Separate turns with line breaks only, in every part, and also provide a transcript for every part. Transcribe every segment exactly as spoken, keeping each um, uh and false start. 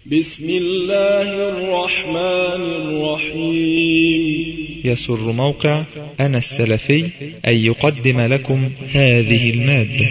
بسم الله الرحمن الرحيم.
يسر موقع أنا السلفي أن يقدم لكم هذه المادة.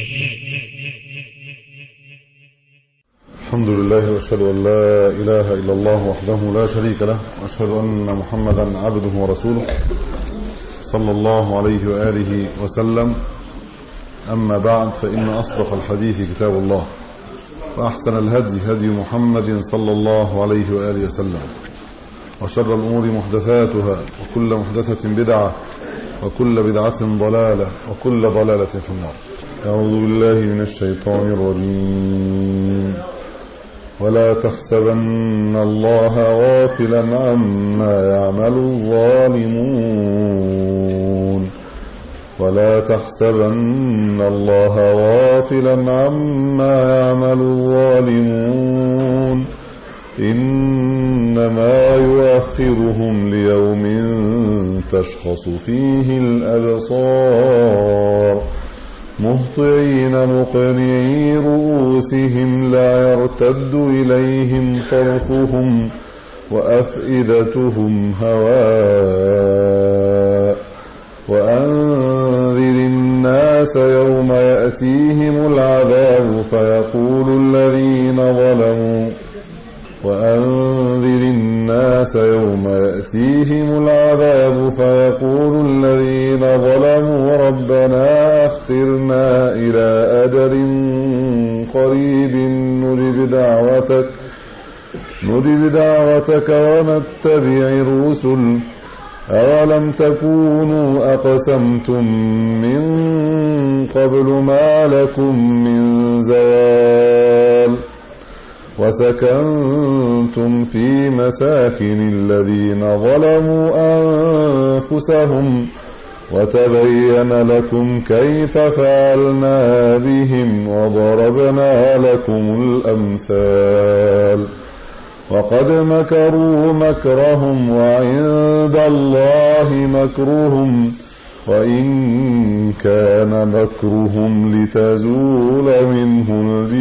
الحمد لله وأشهد أن لا إله إلا الله وحده لا شريك له، وأشهد أن محمدا عبده ورسوله صلى الله عليه وآله وسلم. أما بعد، فإن أصدق الحديث كتاب الله، وأحسن الهدي هدي محمد صلى الله عليه وآله وسلم، وشر الأمور محدثاتها، وكل محدثة بدعة، وكل بدعة ضلالة، وكل ضلالة في النار. أعوذ بالله من الشيطان الرجيم. ولا تحسبن الله غافلا عما يعمل الظالمون ولا تحسبن الله غافلا عما يعمل الظالمون إنما يؤخرهم ليوم تشخص فيه الأبصار مهطعين مقنعي رؤوسهم لا يرتد إليهم طرفهم وأفئدتهم هواء وأنذر الناس يوم يأتيهم العذاب فيقول الذين ظلموا وأنذر الناس يوم يأتيهم العذاب فيقول الذين ظلموا ربنا أخرنا إلى أجل قريب نجب دعوتك نجب دعوتك ونتبع الرسل أولم تكونوا أقسمتم من قبل ما لكم من زوال وسكنتم في مساكن الذين ظلموا أنفسهم وتبين لكم كيف فعلنا بهم وضربنا لكم الأمثال وقد مكروا مكرهم وعند الله مكرهم وإن كان مكرهم لتزول منه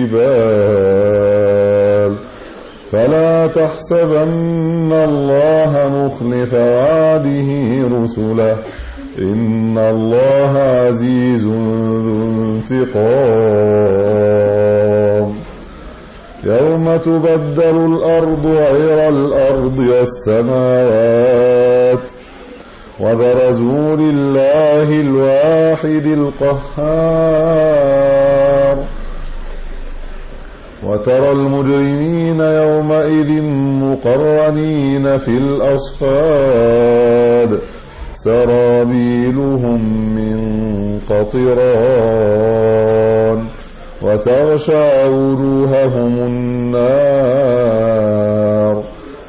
الجبال فلا تحسبن الله مخلف وعده رسله إن الله عزيز ذو انتقام. يوم تبدل الأرض غير الأرض والسماوات وبرزوا لله الواحد القهار وترى المجرمين يومئذ مقرنين في الأصفاد سرابيلهم من قطران وتغشى وجوههم النار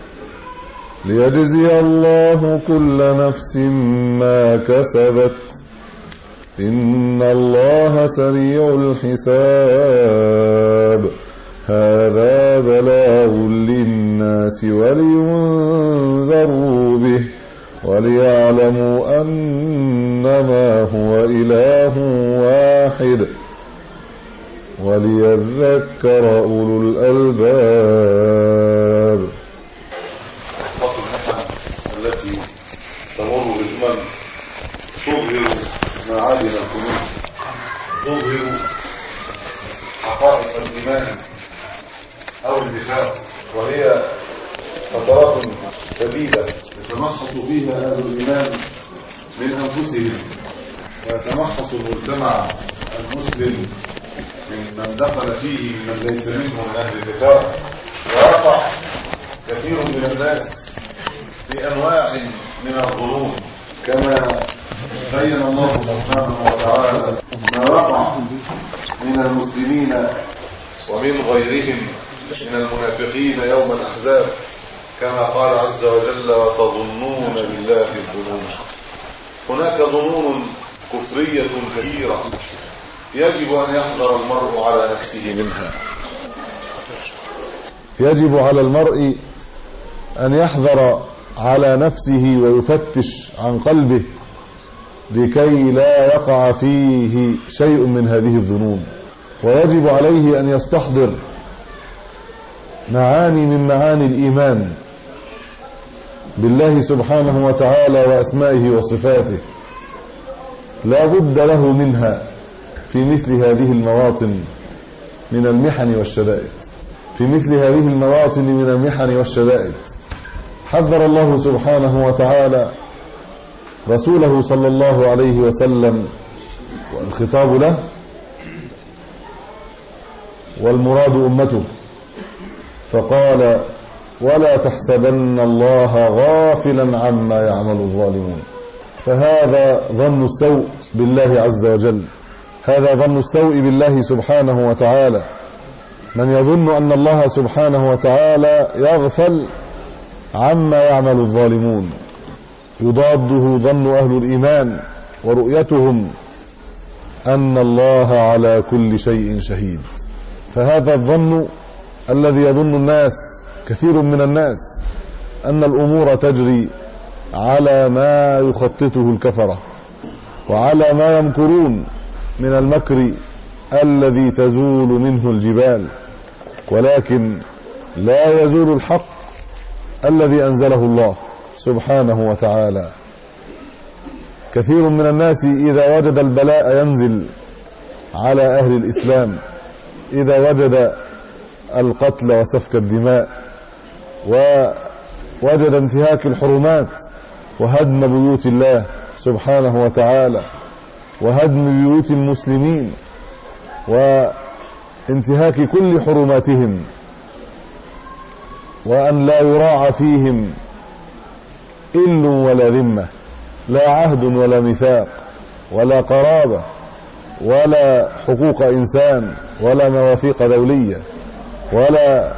ليجزي الله كل نفس ما كسبت إن الله سريع الحساب. هذا بلاغ للناس ولينذروا به وليعلموا أنما هو إله واحد وليذكر أولو الألباب.
التي تمر بالأمم تظهر معادن القلوب، تظهر حقائق الإيمان أو النفاق، وهي فترات شديدة يتمحص فيها أهل الإيمان من أنفسهم، ويتمحص المجتمع المسلم من دخل فيه من ليس منه من أهل النفاق، ويقع كثير من الناس في أنواع من الظلوم كما بين الله سبحانه وتعالى ما وقع من المسلمين ومن غيرهم من المنافقين يوم الأحزاب، كما قال عز وجل وتظنون بالله الظنون. هناك ظنون كفرية كثيرة يجب أن يحذر المرء على نفسه منها.
يجب على المرء أن يحذر على نفسه ويفتش عن قلبه لكي لا يقع فيه شيء من هذه الظنون، ويجب عليه أن يستحضر معاني من معاني الإيمان بالله سبحانه وتعالى وأسمائه وصفاته لا بد له منها في مثل هذه المواطن من المحن والشدائد. في مثل هذه المواطن من المحن والشدائد حذر الله سبحانه وتعالى رسوله صلى الله عليه وسلم، والخطاب له والمراد أمته، فقال: ولا تحسبن الله غافلا عما يعمل الظالمون. فهذا ظن السوء بالله عز وجل، هذا ظن السوء بالله سبحانه وتعالى. من يظن أن الله سبحانه وتعالى يغفل عما يعمل الظالمون، يضاده ظن أهل الإيمان ورؤيتهم أن الله على كل شيء شهيد. فهذا الظن الذي يظن الناس، كثير من الناس، أن الأمور تجري على ما يخططه الكفرة وعلى ما يمكرون من المكر الذي تزول منه الجبال، ولكن لا يزول الحق الذي أنزله الله سبحانه وتعالى. كثير من الناس إذا وجد البلاء ينزل على أهل الإسلام، إذا وجد القتل وسفك الدماء ووجد انتهاك الحرمات وهدم بيوت الله سبحانه وتعالى وهدم بيوت المسلمين وانتهاك كل حرماتهم، وأن لا يراعى فيهم إل ولا ذمة، لا عهد ولا ميثاق ولا قرابة ولا حقوق إنسان ولا مواثيق دولية ولا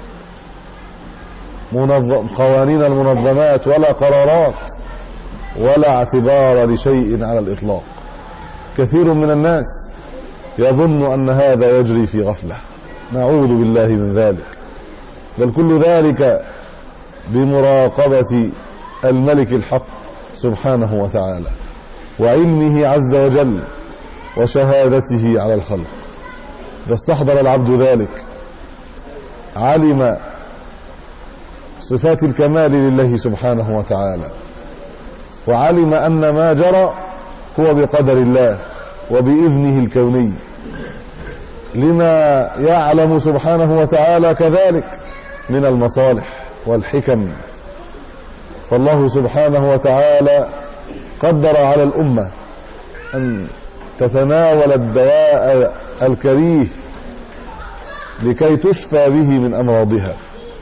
منظم قوانين المنظمات ولا قرارات ولا اعتبار لشيء على الإطلاق. كثير من الناس يظن أن هذا يجري في غفلة، نعوذ بالله من ذلك، بل كل ذلك بمراقبة الملك الحق سبحانه وتعالى وعلمه عز وجل وشهادته على الخلق. إذا استحضر العبد ذلك علم صفات الكمال لله سبحانه وتعالى، وعلم أن ما جرى هو بقدر الله وبإذنه الكوني، لما يعلم سبحانه وتعالى كذلك من المصالح والحكم. فالله سبحانه وتعالى قدر على الأمة أن تتناول الدواء الكريه لكي تشفى به من أمراضها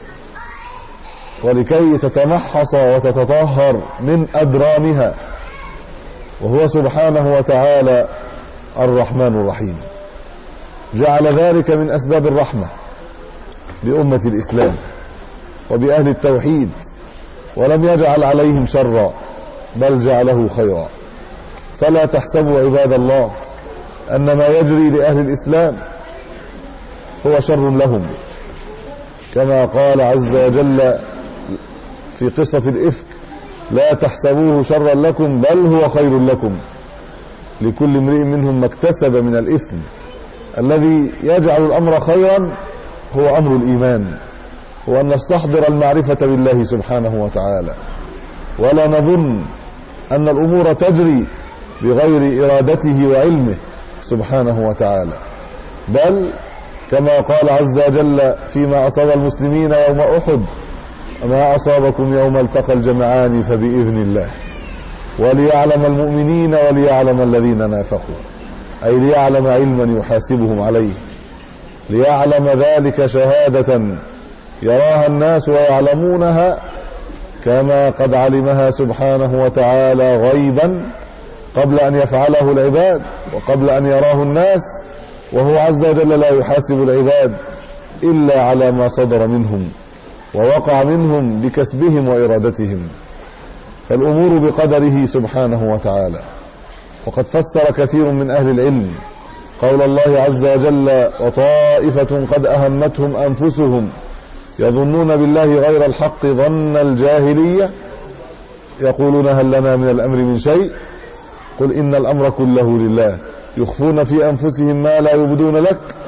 ولكي تتمحص وتتطهر من أدرانها، وهو سبحانه وتعالى الرحمن الرحيم. جعل ذلك من أسباب الرحمة بأمة الإسلام وبأهل التوحيد، ولم يجعل عليهم شرا بل جعله خيرا. فلا تحسبوا عباد الله أن ما يجري لأهل الإسلام هو شر لهم، كما قال عز وجل في قصة الإفك: لا تحسبوه شرا لكم بل هو خير لكم، لكل امرئ منهم ما اكتسب من الإثم. الذي يجعل الأمر خيرا هو أمر الإيمان، هو أن نستحضر المعرفة بالله سبحانه وتعالى، ولا نظن أن الأمور تجري بغير إرادته وعلمه سبحانه وتعالى، بل كما قال عز وجل فيما أصاب المسلمين يوم أحد: ما أصابكم يوم التقى الجمعان فبإذن الله وليعلم المؤمنين وليعلم الذين نافقوا، أي ليعلم علما يحاسبهم عليه، ليعلم ذلك شهادة يراها الناس ويعلمونها كما قد علمها سبحانه وتعالى غيبا قبل أن يفعله العباد وقبل أن يراه الناس، وهو عز وجل لا يحاسب العباد إلا على ما صدر منهم ووقع منهم بكسبهم وإرادتهم. فالأمور بقدره سبحانه وتعالى. وقد فسر كثير من أهل العلم قول الله عز وجل: وطائفة قد أهمتهم أنفسهم يظنون بالله غير الحق ظن الجاهلية يقولون هل لنا من الأمر من شيء قل إن الأمر كله لله يخفون في أنفسهم ما لا يبدون لك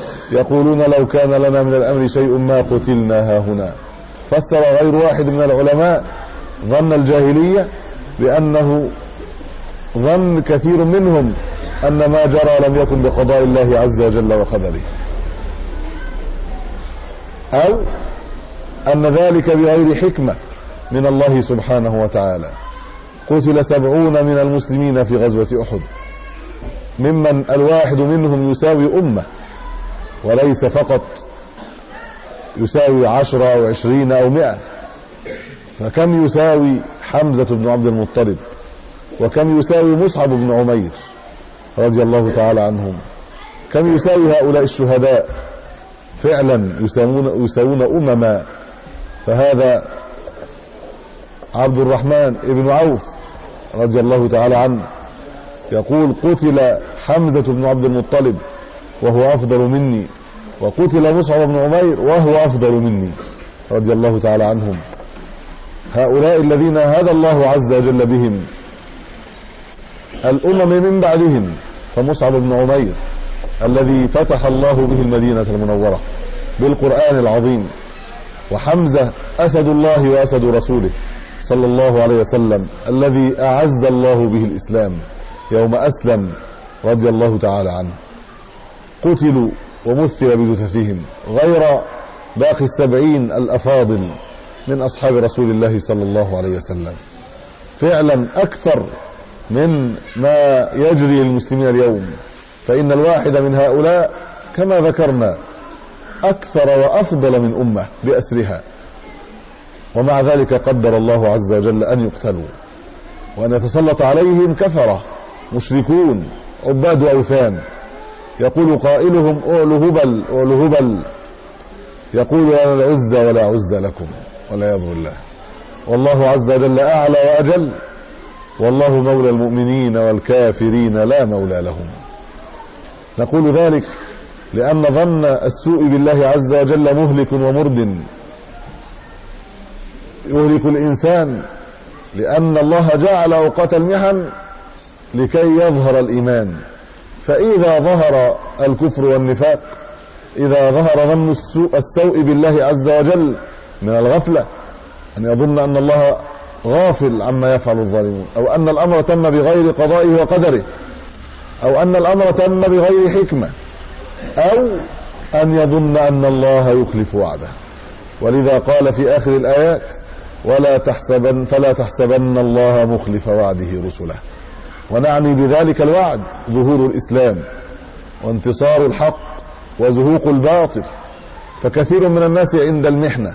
يقولون لو كان لنا من الأمر شيء ما قتلنا هاهنا. فسر غير واحد من العلماء ظن الجاهلية بأنه ظن كثير منهم أن ما جرى لم يكن بقضاء الله عز وجل وقدره، أو أن ذلك بغير حكمة من الله سبحانه وتعالى. قتل سبعون من المسلمين في غزوة أحد، ممن الواحد منهم يساوي أمة، وليس فقط يساوي عشرة أو عشرين أو مئة. فكم يساوي حمزة بن عبد المطلب، وكم يساوي مصعب بن عمير رضي الله تعالى عنهم، كم يساوي هؤلاء الشهداء. فعلا يساوون, يساوون أمما. فهذا عبد الرحمن بن عوف رضي الله تعالى عنه يقول قتل حمزة بن عبد المطلب وهو أفضل مني، وقتل مصعب بن عمير وهو أفضل مني رضي الله تعالى عنهم. هؤلاء الذين هدى الله عز وجل بهم الأمم من بعدهم. فمصعب بن عمير الذي فتح الله به المدينة المنورة بالقرآن العظيم، وحمزة أسد الله وأسد رسوله صلى الله عليه وسلم الذي أعز الله به الإسلام يوم أسلم رضي الله تعالى عنه، قتلوا ومثل بجثثهم، غير باقي السبعين الأفاضل من أصحاب رسول الله صلى الله عليه وسلم. فعلا أكثر من ما يجري للمسلمين اليوم. فإن الواحد من هؤلاء كما ذكرنا أكثر وأفضل من أمة بأسرها، ومع ذلك قدر الله عز وجل أن يقتلوا وأن يتسلط عليهم كفرة مشركون عباد أوثان. يقول قائلهم أعلو هبل أعلو هبل، يقول أنا العزى ولا عزى لكم والعياذ بالله. والله عز وجل أعلى وأجل، والله مولى المؤمنين والكافرين لا مولى لهم. نقول ذلك لأن ظن السوء بالله عز وجل مهلك ومرد، يهلك الإنسان، لأن الله جعل أوقات المحن لكي يظهر الإيمان. فإذا ظهر الكفر والنفاق، إذا ظهر ظن السوء, السوء بالله عز وجل من الغفلة، أن يظن أن الله غافل عما يفعل الظالمون، أو أن الأمر تم بغير قضائه وقدره، أو أن الأمر تم بغير حكمة، أو أن يظن أن الله يخلف وعده. ولذا قال في آخر الآيات ولا تحسبن فلا تحسبن الله مخلف وعده رسله. ونعني بذلك الوعد ظهور الإسلام وانتصار الحق وزهوق الباطل. فكثير من الناس عند المحنة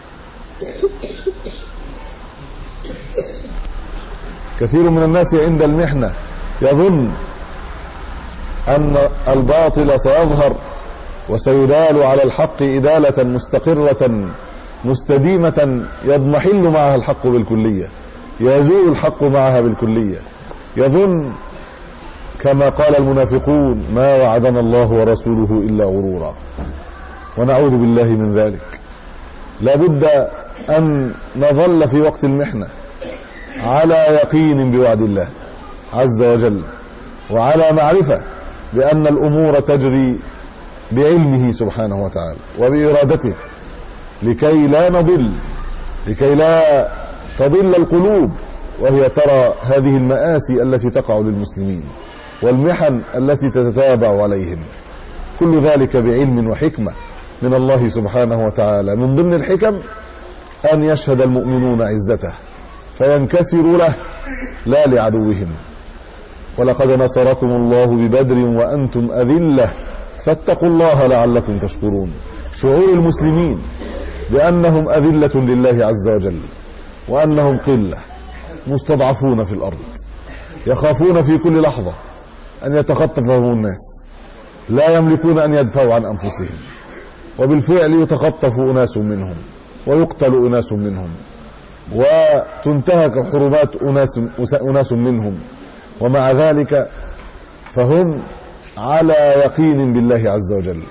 كثير من الناس عند المحنة يظن أن الباطل سيظهر وسيدال على الحق إدالة مستقرة مستديمة يضمحل معها الحق بالكلية، يزول الحق معها بالكلية. يظن كما قال المنافقون ما وعدنا الله ورسوله إلا غرورا، ونعوذ بالله من ذلك. لا بد أن نظل في وقت المحنة على يقين بوعد الله عز وجل، وعلى معرفة بأن الأمور تجري بعلمه سبحانه وتعالى وبإرادته، لكي لا نضل، لكي لا تضل القلوب وهي ترى هذه المآسي التي تقع للمسلمين والمحن التي تتتابع عليهم. كل ذلك بعلم وحكمة من الله سبحانه وتعالى. من ضمن الحكم أن يشهد المؤمنون عزته فينكسروا له لا لعدوهم. ولقد نصركم الله ببدر وأنتم أذلة فاتقوا الله لعلكم تشكرون. شعور المسلمين بأنهم أذلة لله عز وجل، وأنهم قلة مستضعفون في الأرض، يخافون في كل لحظة أن يتخطفهم الناس، لا يملكون أن يدفعوا عن أنفسهم، وبالفعل يتخطف أناس منهم ويقتل أناس منهم وتنتهك حرمات أناس, أناس منهم، ومع ذلك فهم على يقين بالله عز وجل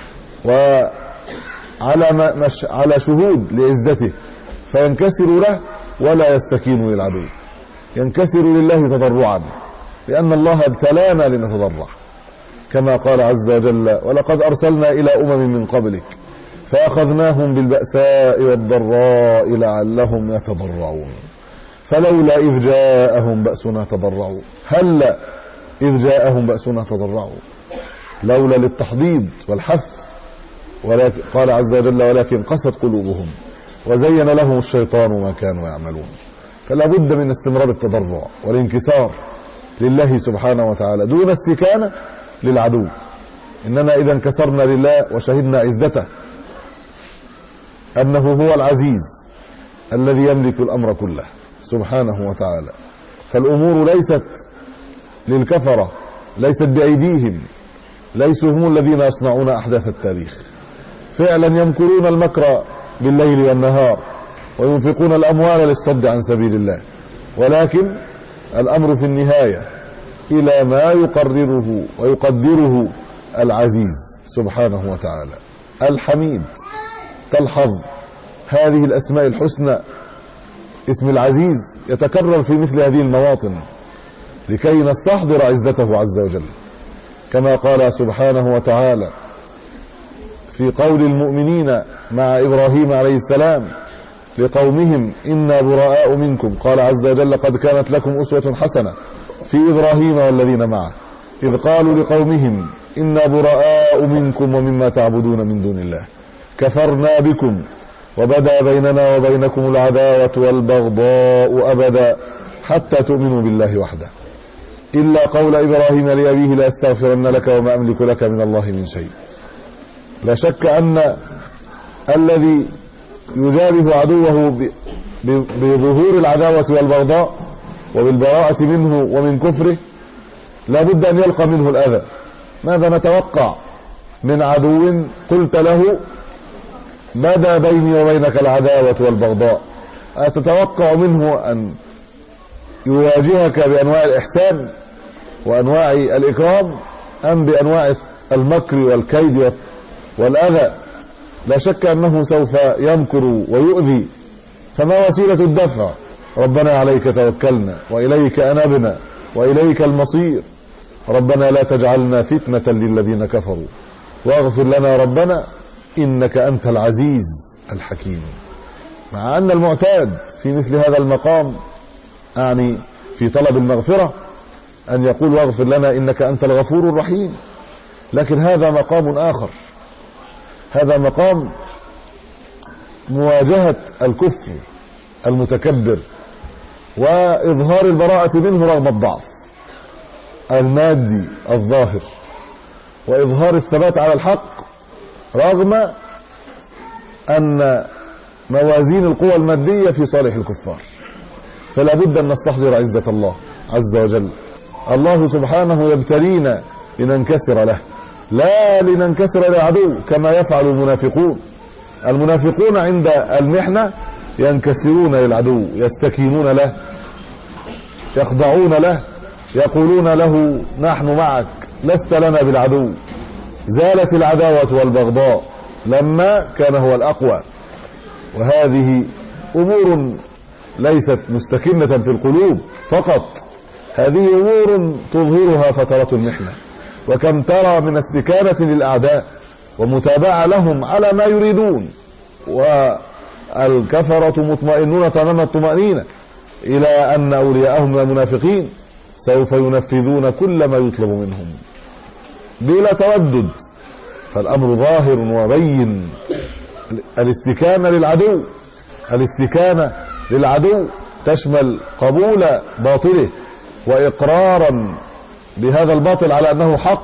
وعلى مش على شهود لعزته، فينكسروا له ولا يستكينوا للعدو، ينكسروا لله تضرعا، لأن الله ابتلانا لنتضرع. كما قال عز وجل: ولقد أرسلنا إلى أمم من قبلك فأخذناهم بالبأساء والضراء لعلهم يتضرعون فلولا إذ جاءهم بأسنا تضرعوا هلا إذ جاءهم بأسنا تضرعوا لولا للتحضيض والحث، ولكن قال عز وجل: ولكن قست قلوبهم وزين لهم الشيطان ما كانوا يعملون. فلا بد من استمرار التضرع والانكسار لله سبحانه وتعالى دون استكانة للعدو. إننا إذا انكسرنا لله وشهدنا عزته أنه هو العزيز الذي يملك الأمر كله سبحانه وتعالى، فالأمور ليست للكفرة، ليست بأيديهم، ليسوا هم الذين يصنعون أحداث التاريخ. فعلا يمكرون المكر بالليل والنهار وينفقون الأموال للصد عن سبيل الله، ولكن الأمر في النهاية إلى ما يقرره ويقدره العزيز سبحانه وتعالى الحميد. تلحظ هذه الأسماء الحسنى، اسم العزيز يتكرر في مثل هذه المواطن لكي نستحضر عزته عز وجل، كما قال سبحانه وتعالى في قول المؤمنين مع إبراهيم عليه السلام لقومهم: إنا براء منكم. قال عز وجل: قد كانت لكم أسوة حسنة في إبراهيم والذين معه إذ قالوا لقومهم: إنا براء منكم ومما تعبدون من دون الله كفرنا بكم وبدا بيننا وبينكم العداوة والبغضاء أبدا حتى تؤمنوا بالله وحده إلا قول إبراهيم لأبيه: لأستغفرن لك وما أملك لك من الله من شيء. لا شك أن الذي يجابه عدوه بظهور العداوة والبغضاء وبالبراءة منه ومن كفره لا بد أن يلقى منه الأذى. ماذا نتوقع من عدو قلت له: بدا بيني وبينك العداوة والبغضاء؟ أتتوقع منه أن يواجهك بأنواع الإحسان وأنواع الإكرام أم بأنواع المكر والكيد والأذى؟ لا شك أنه سوف يمكر ويؤذي. فما وسيلة الدفع؟ ربنا عليك توكلنا وإليك أنبنا وإليك المصير. ربنا لا تجعلنا فتنة للذين كفروا واغفر لنا ربنا إنك أنت العزيز الحكيم. مع أن المعتاد في مثل هذا المقام، أعني في طلب المغفرة، أن يقول: واغفر لنا إنك أنت الغفور الرحيم. لكن هذا مقام آخر، هذا مقام مواجهة الكفر المتكبر وإظهار البراءة منه رغم الضعف المادي الظاهر، وإظهار الثبات على الحق رغم أن موازين القوى المادية في صالح الكفار. فلا بد أن نستحضر عزة الله عز وجل. الله سبحانه يبتلينا لننكسر له، لا لننكسر للعدو كما يفعل المنافقون. المنافقون عند المحنة ينكسرون للعدو، يستكينون له، يخضعون له، يقولون له: نحن معك، لست لنا بالعدو. زالت العداوة والبغضاء لما كان هو الأقوى. وهذه أمور ليست مستكنة في القلوب فقط، هذه أمور تظهرها فترة المحنة. وكم ترى من استكانة للأعداء ومتابعة لهم على ما يريدون، والكفرة مطمئنون تمام الطمأنينة إلى أن أولياءهم من المنافقين سوف ينفذون كل ما يطلب منهم بلا تردد. فالأمر ظاهر وبين. الاستكانة للعدو، الاستكانة للعدو تشمل قبول باطله وإقرارا بهذا الباطل على أنه حق،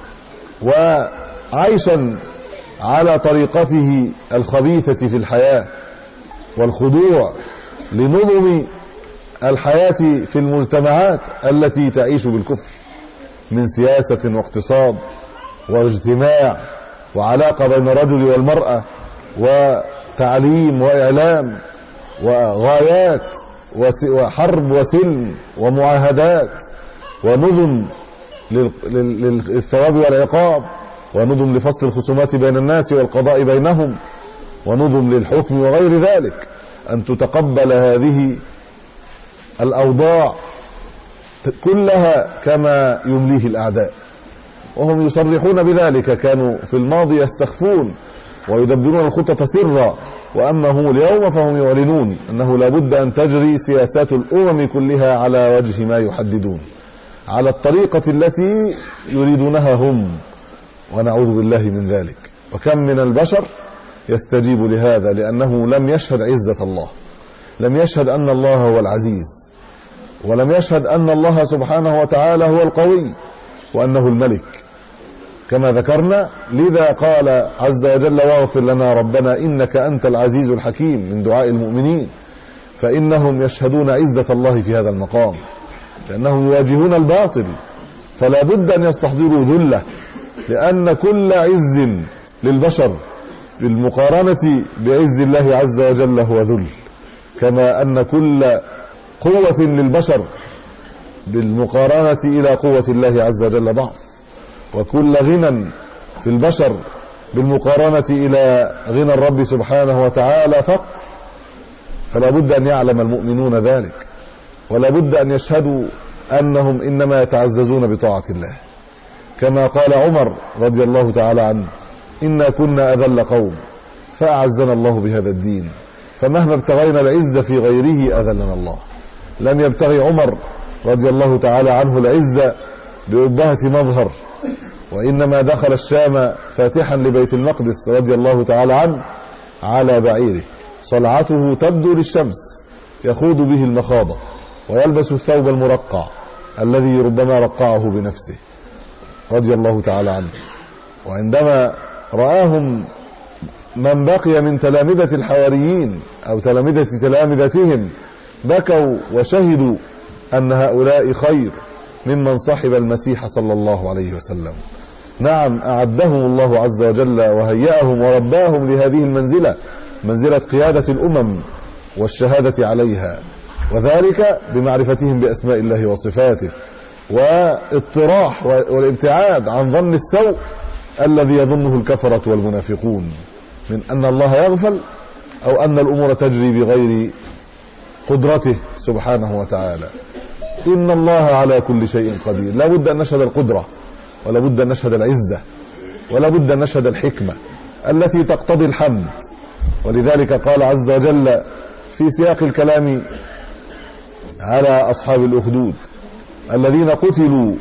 وعيشا على طريقته الخبيثة في الحياة، والخضوع لنظم الحياة في المجتمعات التي تعيش بالكفر من سياسة واقتصاد واجتماع وعلاقة بين الرجل والمرأة وتعليم وإعلام وغايات وحرب وسلم ومعاهدات ونظم للثواب والعقاب ونظم لفصل الخصومات بين الناس والقضاء بينهم ونظم للحكم وغير ذلك. أن تتقبل هذه الأوضاع كلها كما يمليه الأعداء، وهم يصرحون بذلك، كانوا في الماضي يستخفون ويدبرون الخطط سرا، وأما هم اليوم فهم يعلنون أنه لا بد أن تجري سياسات الأمم كلها على وجه ما يحددون، على الطريقة التي يريدونها هم، ونعوذ بالله من ذلك. وكم من البشر يستجيب لهذا لأنه لم يشهد عزة الله، لم يشهد أن الله هو العزيز، ولم يشهد أن الله سبحانه وتعالى هو القوي وأنه الملك كما ذكرنا. لذا قال عز وجل: واغفر لنا ربنا إنك أنت العزيز الحكيم، من دعاء المؤمنين، فإنهم يشهدون عزة الله في هذا المقام، لأنهم يواجهون الباطل، فلا بد أن يستحضروا ذله، لأن كل عز للبشر في المقارنة بعز الله عز وجل هو ذل، كما أن كل قوة للبشر بالمقارنة إلى قوة الله عز وجل ضعف، وكل غنى في البشر بالمقارنة إلى غنى الرب سبحانه وتعالى فقر. فلا بد أن يعلم المؤمنون ذلك، ولا بد أن يشهدوا أنهم إنما يتعززون بطاعة الله، كما قال عمر رضي الله تعالى عنه: إنا كنا أذل قوم فأعزنا الله بهذا الدين، فمهما ابتغينا العزة في غيره أذلنا الله. لم يبتغي عمر رضي الله تعالى عنه العزة بأبهة مظهر، وإنما دخل الشام فاتحا لبيت المقدس رضي الله تعالى عنه على بعيره، صلعته تبدو للشمس، يخوض به المخاضة، ويلبس الثوب المرقع الذي ربما رقعه بنفسه رضي الله تعالى عنه. وعندما رآهم من بقي من تلامذة الحواريين أو تلامذة تلامذتهم بكوا وشهدوا أن هؤلاء خير ممن صحب المسيح صلى الله عليه وسلم. نعم، أعدهم الله عز وجل وهيأهم ورباهم لهذه المنزلة، منزلة قيادة الأمم والشهادة عليها، وذلك بمعرفتهم بأسماء الله وصفاته، واضطراح والابتعاد عن ظن السوء الذي يظنه الكفرة والمنافقون من أن الله يغفل أو أن الأمور تجري بغير قدرته سبحانه وتعالى. إن الله على كل شيء قدير. لا بد أن نشهد القدرة، ولا بد أن نشهد العزة، ولا بد أن نشهد الحكمة التي تقتضي الحمد. ولذلك قال عز وجل في سياق الكلام على أصحاب الأخدود الذين قتلوا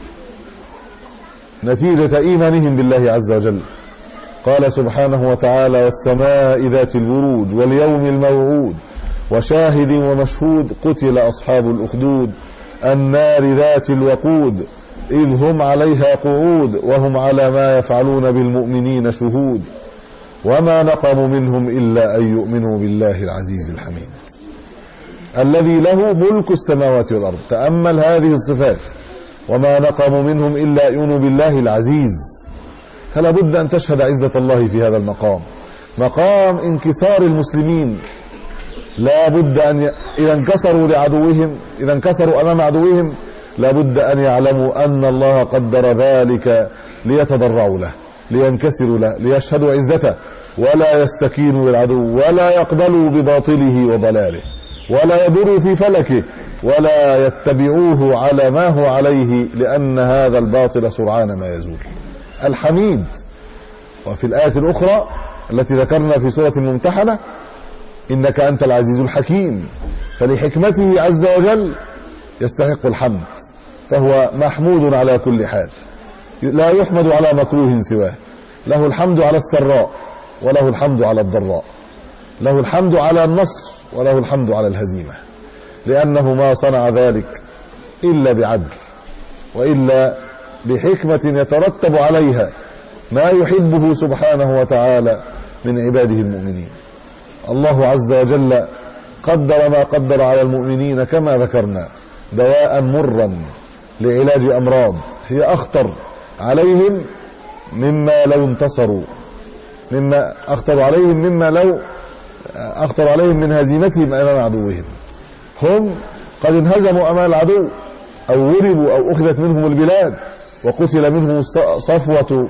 نتيجة إيمانهم بالله عز وجل، قال سبحانه وتعالى: والسماء ذات البروج واليوم الموعود وشاهد ومشهود قتل أصحاب الأخدود النار ذات الوقود إذ هم عليها قعود وهم على ما يفعلون بالمؤمنين شهود وما نقموا منهم إلا أن يؤمنوا بالله العزيز الحميد الذي له ملك السماوات والأرض. تأمل هذه الصفات: وما نقموا منهم إلا أن يؤمنوا بالله العزيز. فلا بد أن تشهد عزة الله في هذا المقام، مقام انكسار المسلمين. لا بد أن ي... إذا انكسروا لعدوهم، إذا انكسروا أمام عدوهم، لا بد أن يعلموا أن الله قدر ذلك ليتضرعوا له، لينكسروا له، ليشهدوا عزته، ولا يستكينوا للعدو، ولا يقبلوا بباطله وضلاله، ولا يدوروا في فلكه، ولا يتبعوه على ما هو عليه، لأن هذا الباطل سرعان ما يزول. الحميد. وفي الآية الأخرى التي ذكرنا في سورة الممتحنة: إنك أنت العزيز الحكيم. فلحكمته عز وجل يستحق الحمد، فهو محمود على كل حال، لا يحمد على مكروه سواه. له الحمد على السراء، وله الحمد على الضراء، له الحمد على النصر، وله الحمد على الهزيمة، لأنه ما صنع ذلك إلا بعدل، وإلا بحكمة يترتب عليها ما يحبه سبحانه وتعالى من عباده المؤمنين. الله عز وجل قدر ما قدر على المؤمنين كما ذكرنا دواء مرا لعلاج أمراض هي أخطر عليهم مما لو انتصروا، مما أخطر عليهم مما لو أخطر عليهم من هزيمتهم أمام عدوهم. هم قد انهزموا أمام العدو، أو غلبوا، أو أخذت منهم البلاد، وقتل منهم صفوة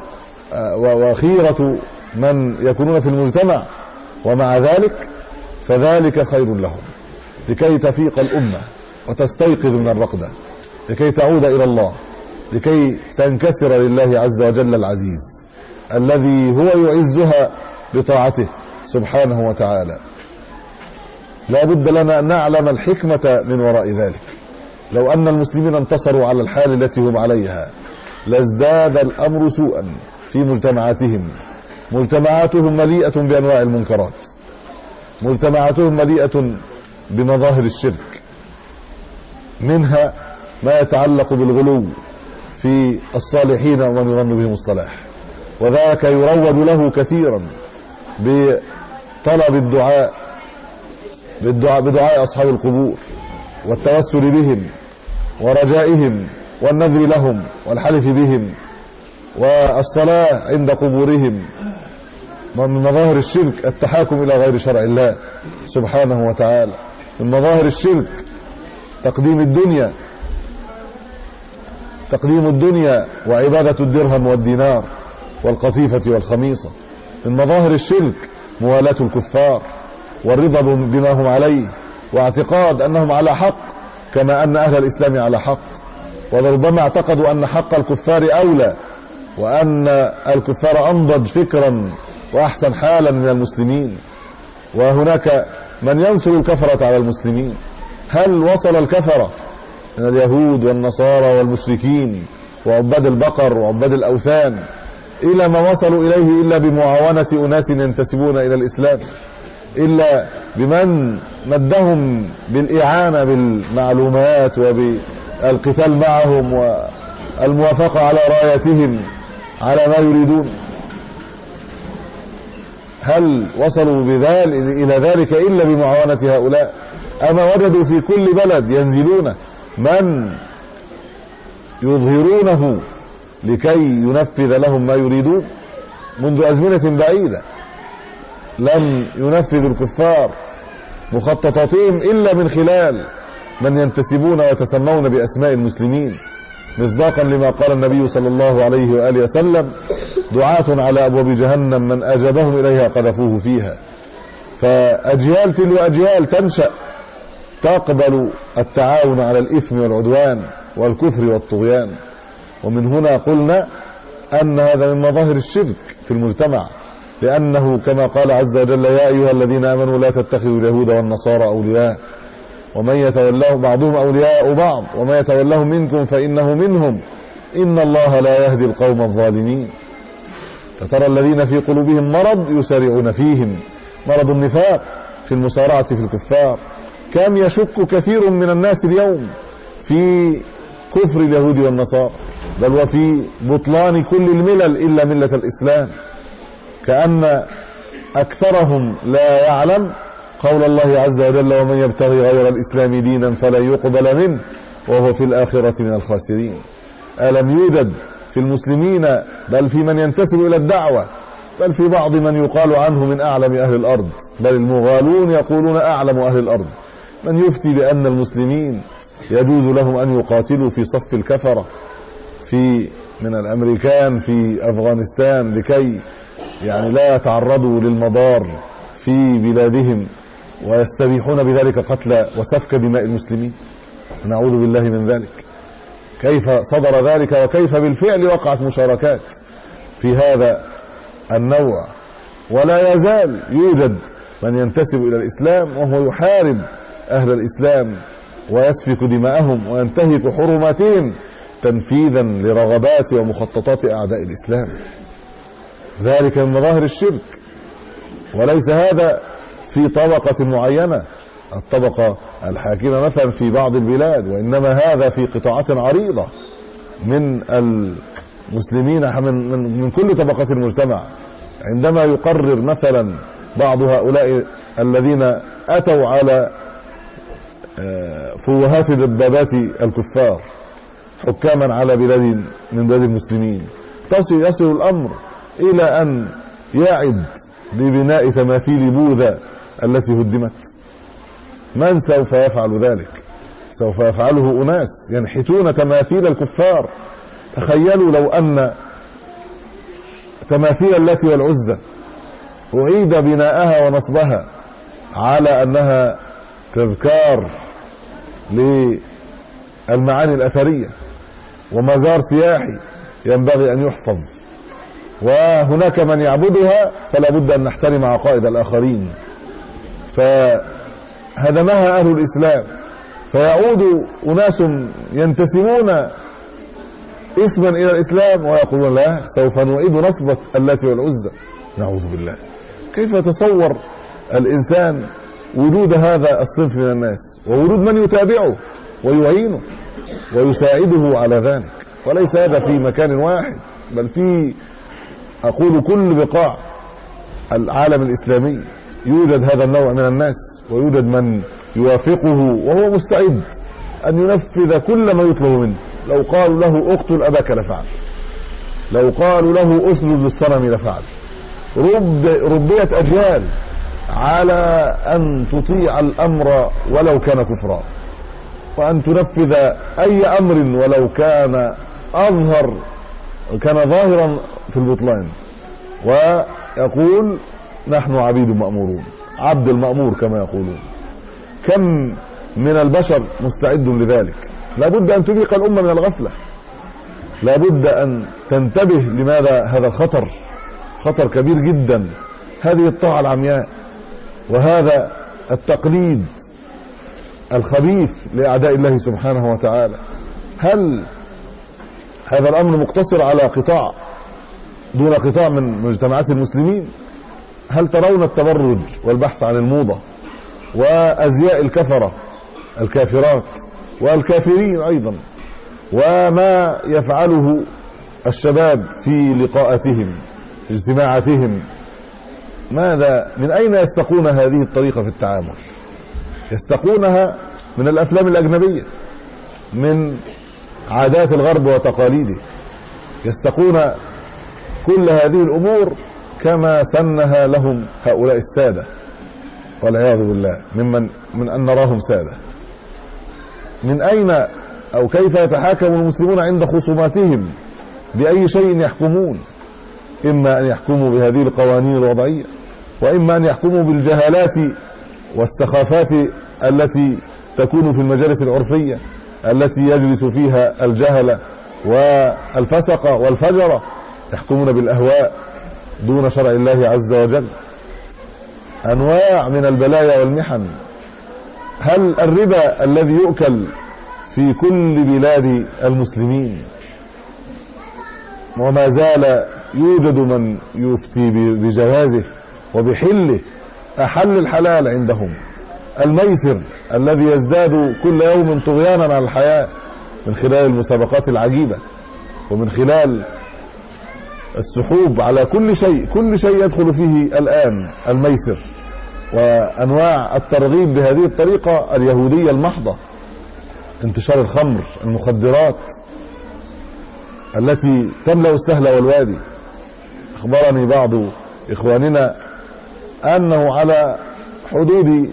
وخيرة من يكونون في المجتمع، ومع ذلك فذلك خير لهم لكي تفيق الأمة وتستيقظ من الرقدة، لكي تعود إلى الله، لكي تنكسر لله عز وجل العزيز الذي هو يعزها بطاعته سبحانه وتعالى. لا بد لنا أن نعلم الحكمة من وراء ذلك. لو أن المسلمين انتصروا على الحال التي هم عليها لازداد الأمر سوءا في مجتمعاتهم. مجتمعاتهم مليئة بأنواع المنكرات، مجتمعاتهم مليئة بمظاهر الشرك، منها ما يتعلق بالغلو في الصالحين ومن يظن بهم الصلاح، وذاك يروج له كثيرا بطلب الدعاء بالدعاء بدعاء أصحاب القبور والتوسل بهم ورجائهم والنذر لهم والحلف بهم والصلاة عند قبورهم. من مظاهر الشرك التحاكم إلى غير شرع الله سبحانه وتعالى. من مظاهر الشرك تقديم الدنيا تقديم الدنيا وعبادة الدرهم والدينار والقطيفة والخميصة. من مظاهر الشرك موالاة الكفار والرضا بما هم عليه واعتقاد أنهم على حق كما أن أهل الإسلام على حق، وربما اعتقدوا أن حق الكفار أولى وأن الكفار أنضج فكرا وأحسن حالا من المسلمين، وهناك من ينصر الكفرة على المسلمين. هل وصل الكفرة من اليهود والنصارى والمشركين وعباد البقر وعباد الأوثان إلى ما وصلوا إليه إلا بمعاونة أناس ينتسبون إلى الإسلام، إلا بمن مدهم بالإعانة بالمعلومات وبالقتال معهم والموافقة على رايتهم على ما يريدون؟ هل وصلوا بذلك إلى ذلك إلا بمعاونة هؤلاء؟ أما وجدوا في كل بلد ينزلون من يظهرونه لكي ينفذ لهم ما يريدون؟ منذ أزمنة بعيدة لم ينفذ الكفار مخططاتهم إلا من خلال من ينتسبون ويتسمون بأسماء المسلمين، مصداقا لما قال النبي صلى الله عليه وآله وسلم: دعاة على أبواب جهنم من أجابهم إليها قذفوه فيها. فأجيال تلو أجيال تنشأ تقبل التعاون على الإثم والعدوان والكفر والطغيان. ومن هنا قلنا أن هذا من مظاهر الشرك في المجتمع، لأنه كما قال عز وجل: يا أيها الذين آمنوا لا تتخذوا اليهود والنصارى أولياء ومن يتولهم بعضهم أولياء بعض ومن يتولهم منكم فإنه منهم إن الله لا يهدي القوم الظالمين. فترى الذين في قلوبهم مرض يسارعون فيهم، مرض النفاق في المسارعة في الكفار. كم يشك كثير من الناس اليوم في كفر اليهود والنصارى، بل وفي بطلان كل الملل إلا ملة الإسلام، كأن أكثرهم لا يعلم قول الله عز وجل: ومن يبتغي غير الإسلام دينا فلن يقبل منه وهو في الآخرة من الخاسرين. ألم يوجد في المسلمين بل في من ينتسب إلى الدعوة، بل في بعض من يقال عنه من أعلم أهل الأرض، بل المغالون يقولون أعلم أهل الأرض، من يفتي بأن المسلمين يجوز لهم أن يقاتلوا في صف الكفرة في من الأمريكان في أفغانستان لكي يعني لا يتعرضوا للمضار في بلادهم، ويستبيحون بذلك قتل وسفك دماء المسلمين. نعوذ بالله من ذلك. كيف صدر ذلك وكيف بالفعل وقعت مشاركات في هذا النوع، ولا يزال يوجد من ينتسب إلى الإسلام وهو يحارب أهل الإسلام ويسفك دماءهم وينتهك حرماتهم تنفيذا لرغبات ومخططات أعداء الإسلام. ذلك من مظاهر الشرك، وليس هذا في طبقة معينة، الطبقة الحاكمة مثلا في بعض البلاد، وإنما هذا في قطاعات عريضة من المسلمين من, من, من كل طبقات المجتمع. عندما يقرر مثلا بعض هؤلاء الذين أتوا على فوهات دبابات الكفار حكاما على بلاد من بلاد المسلمين، تصل يصل الأمر إلى أن يعد ببناء تماثيل بوذا التي هدمت. من سوف يفعل ذلك؟ سوف يفعله أناس ينحتون تماثيل الكفار. تخيلوا لو أن تماثيل اللات والعزى أعيد بناءها ونصبها على أنها تذكار للمعاني الأثرية، ومزار سياحي ينبغي أن يحفظ، وهناك من يعبدها فلا بد أن نحترم عقائد الآخرين. فهدمها أهل الإسلام، فيعود أناس ينتسبون اسما إلى الإسلام ويقولون لا سوف نعيد نصبة اللات والعزى. نعوذ بالله. كيف يتصور الإنسان وجود هذا الصنف من الناس ووجود من يتابعه ويعينه ويساعده على ذلك؟ وليس هذا في مكان واحد، بل في أقول كل بقاع العالم الإسلامي يوجد هذا النوع من الناس، ويوجد من يوافقه وهو مستعد أن ينفذ كل ما يطلب منه. لو قالوا له اقتل أباك لفعل، لو قالوا له اسجد للصنم لفعل. رب ربيت أجيال على أن تطيع الأمر ولو كان كفرا، وأن تنفذ أي أمر ولو كان أظهر كان ظاهرا في البطلان. ويقول نحن عبيد مأمورون، عبد المأمور كما يقولون. كم من البشر مستعد لذلك؟ لابد أن تفيق الأمة من الغفلة، لابد أن تنتبه لماذا هذا الخطر، خطر كبير جدا. هذه الطاعة العمياء وهذا التقليد الخبيث لأعداء الله سبحانه وتعالى. هل هذا الأمر مقتصر على قطاع دون قطاع من مجتمعات المسلمين؟ هل ترون التبرج والبحث عن الموضة وأزياء الكفرة الكافرات والكافرين أيضا، وما يفعله الشباب في لقاءاتهم في اجتماعاتهم؟ ماذا من أين يستقون هذه الطريقة في التعامل؟ يستقونها من الأفلام الأجنبية، من عادات الغرب وتقاليده. يستقون كل هذه الأمور كما سنها لهم هؤلاء السادة والعياذ بالله، ممن من أن نراهم سادة. من أين أو كيف يتحاكم المسلمون عند خصوماتهم؟ بأي شيء يحكمون؟ إما أن يحكموا بهذه القوانين الوضعية، وإما أن يحكموا بالجهالات والسخافات التي تكون في المجالس العرفية التي يجلس فيها الجهلة والفسقة والفجرة، يحكمون بالأهواء دون شرع الله عز وجل. أنواع من البلايا والمحن. هل الربا الذي يؤكل في كل بلاد المسلمين وما زال يوجد من يفتي بجوازه وبحله، أحل الحلال عندهم؟ الميسر الذي يزداد كل يوم طغيانا على الحياة من خلال المسابقات العجيبة ومن خلال السحوب على كل شيء، كل شيء يدخل فيه الآن الميسر. وأنواع الترغيب بهذه الطريقة اليهودية المحضة، انتشار الخمر، المخدرات التي تملأ السهل والوادي. أخبرني بعض إخواننا أنه على حدود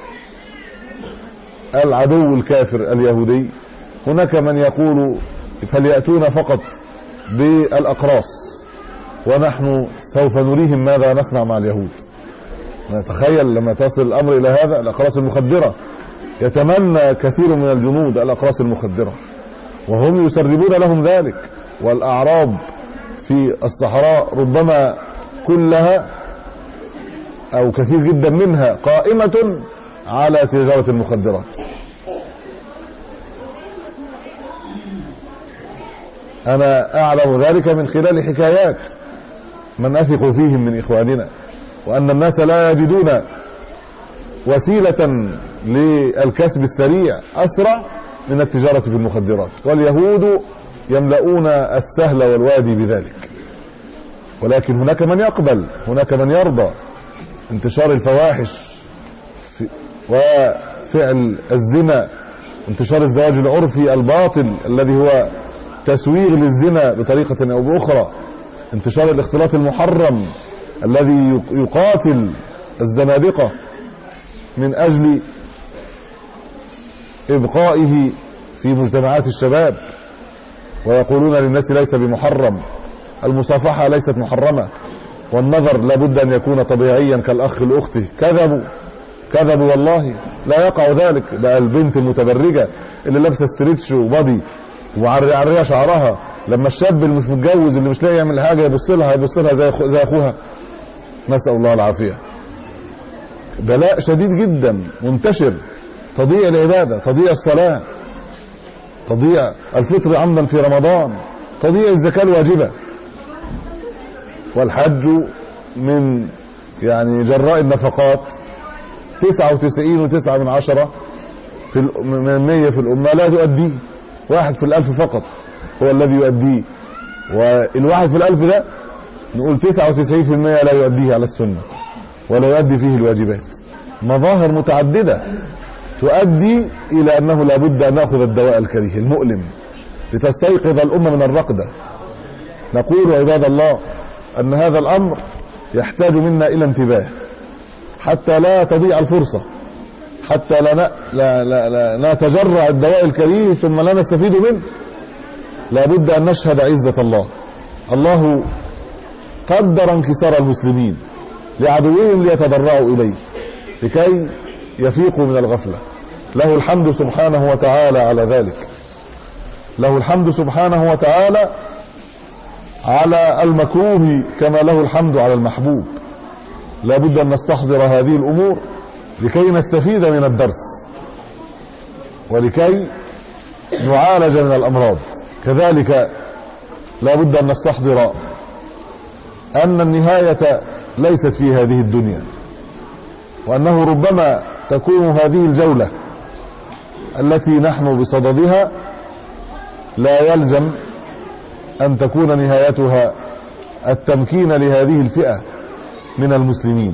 العدو الكافر اليهودي هناك من يقول فليأتون فقط بالأقراص ونحن سوف نريهم ماذا نصنع مع اليهود. نتخيل لما تصل الأمر إلى هذا. الأقراص المخدرة، يتمنى كثير من الجنود الأقراص المخدرة وهم يسربون لهم ذلك. والأعراب في الصحراء ربما كلها أو كثير جدا منها قائمة على تجارة المخدرات. أنا أعلم ذلك من خلال حكايات من أثق فيهم من إخواننا، وأن الناس لا يجدون وسيلة للكسب السريع أسرع من التجارة في المخدرات، واليهود يملؤون السهل والوادي بذلك. ولكن هناك من يقبل، هناك من يرضى. انتشار الفواحش وفعل الزنا، انتشار الزواج العرفي الباطل الذي هو تسويغ للزنا بطريقة أو بأخرى، انتشار الاختلاط المحرم الذي يقاتل الزنادقة من أجل إبقائه في مجتمعات الشباب، ويقولون للناس ليس بمحرم. المصافحة ليست محرمة، والنظر لابد أن يكون طبيعيا كالأخ لأخته. كذبوا كذبوا والله لا يقع ذلك. بقى البنت المتبرجة اللي لابسه ستريتش وبادي وعريها شعرها. لما الشاب اللي مش متجوز اللي مش لاقي يعمل حاجه يبص لها يبص لها زي زي اخوها. نسال الله العافيه. بلاء شديد جدا منتشر. تضيع العباده، تضيع الصلاه، تضيع الفطر عمدا في رمضان، تضيع الزكاه الواجبه. والحج من يعني جراء النفقات تسعة وتسعين وتسعة من عشرة في من مية في الأمة لا تؤديه. واحد في الألف فقط هو الذي يؤديه، والواحد في الألف ده نقول تسعة وتسعين في المية لا يؤديه على السنة ولا يؤدي فيه الواجبات. مظاهر متعددة تؤدي إلى أنه لا بد أن نأخذ الدواء الكريه المؤلم لتستيقظ الأمة من الرقدة. نقول عباد الله أن هذا الأمر يحتاج منا إلى انتباه حتى لا تضيع الفرصة، حتى لا, لا, لا, لا, لا نتجرع الدواء الكريه ثم لا نستفيد منه. لا بد أن نشهد عزة الله. الله قدر انكسار المسلمين لعدوهم ليتضرعوا إليه لكي يفيقوا من الغفلة. له الحمد سبحانه وتعالى على ذلك. له الحمد سبحانه وتعالى على المكروه كما له الحمد على المحبوب. لا بد أن نستحضر هذه الأمور لكي نستفيد من الدرس ولكي نعالج من الأمراض. كذلك لا بد أن نستحضر أن النهاية ليست في هذه الدنيا، وأنه ربما تكون هذه الجولة التي نحن بصددها لا يلزم أن تكون نهايتها التمكين لهذه الفئة من المسلمين.